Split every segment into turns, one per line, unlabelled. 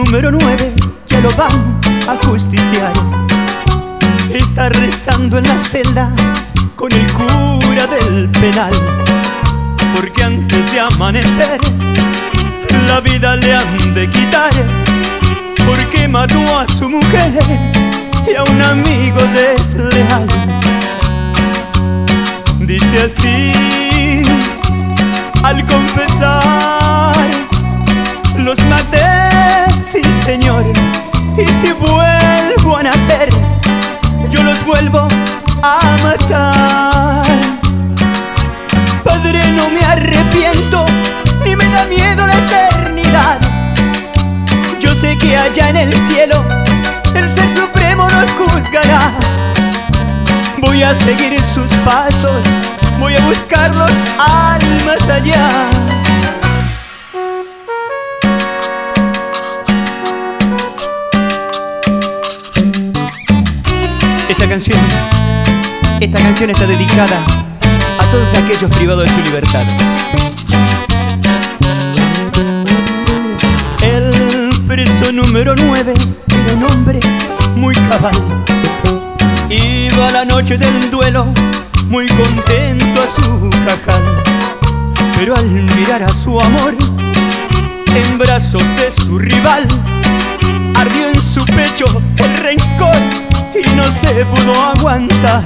número 9 ya lo van a justiciar. Está rezando en la celda con el cura del penal, porque antes de amanecer la vida le han de quitar, porque mató a su mujer y a un amigo desleal. Dice así al confesar: los maté, sí señor, y si vuelvo a nacer yo los vuelvo a matar. Padre, no me arrepiento ni me da miedo la eternidad. Yo sé que allá en el cielo el Ser Supremo nos juzgará. Voy a seguir sus pasos, voy a buscarlos al más allá. Esta canción está dedicada a todos aquellos privados de su libertad. El preso número 9 era un hombre muy cabal. Iba la noche del duelo muy contento a su jajal, pero al mirar a su amor en brazos de su rival, ardió en su pecho el rencor y no se pudo aguantar.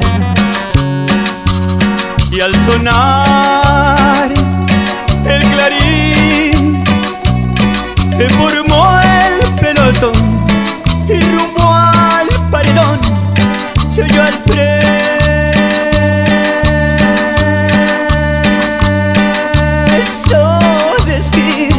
Y al sonar el clarín se formó el pelotón y rumbo al paredón se oyó al preso decir: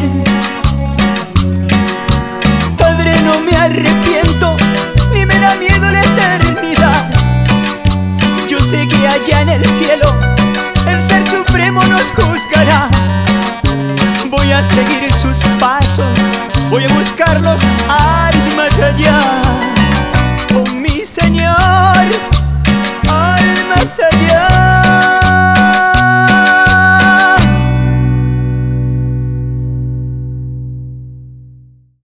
Padre, no me arrepiento ni me da miedo la eternidad. Yo sé que allá en el cielo el Ser Supremo nos juzgará. Voy a seguir sus pasos, voy a buscarlos al más allá.